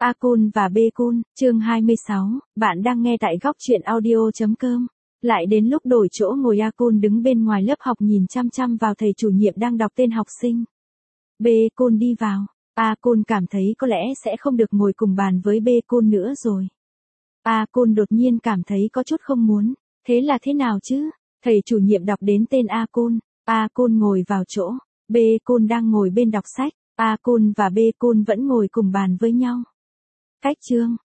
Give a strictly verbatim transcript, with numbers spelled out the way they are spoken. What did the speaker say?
A-kun và B-kun, chương hai mươi sáu, bạn đang nghe tại góc truyện audio chấm com. Lại đến lúc đổi chỗ ngồi, A-kun đứng bên ngoài lớp học nhìn chăm chăm vào thầy chủ nhiệm đang đọc tên học sinh. B-kun đi vào. A-kun cảm thấy có lẽ sẽ không được ngồi cùng bàn với B-kun nữa rồi. A-kun đột nhiên cảm thấy có chút không muốn. Thế là thế nào chứ? Thầy chủ nhiệm đọc đến tên A-kun. A-kun ngồi vào chỗ. B-kun đang ngồi bên đọc sách. A-kun và B-kun vẫn ngồi cùng bàn với nhau. Cách chương,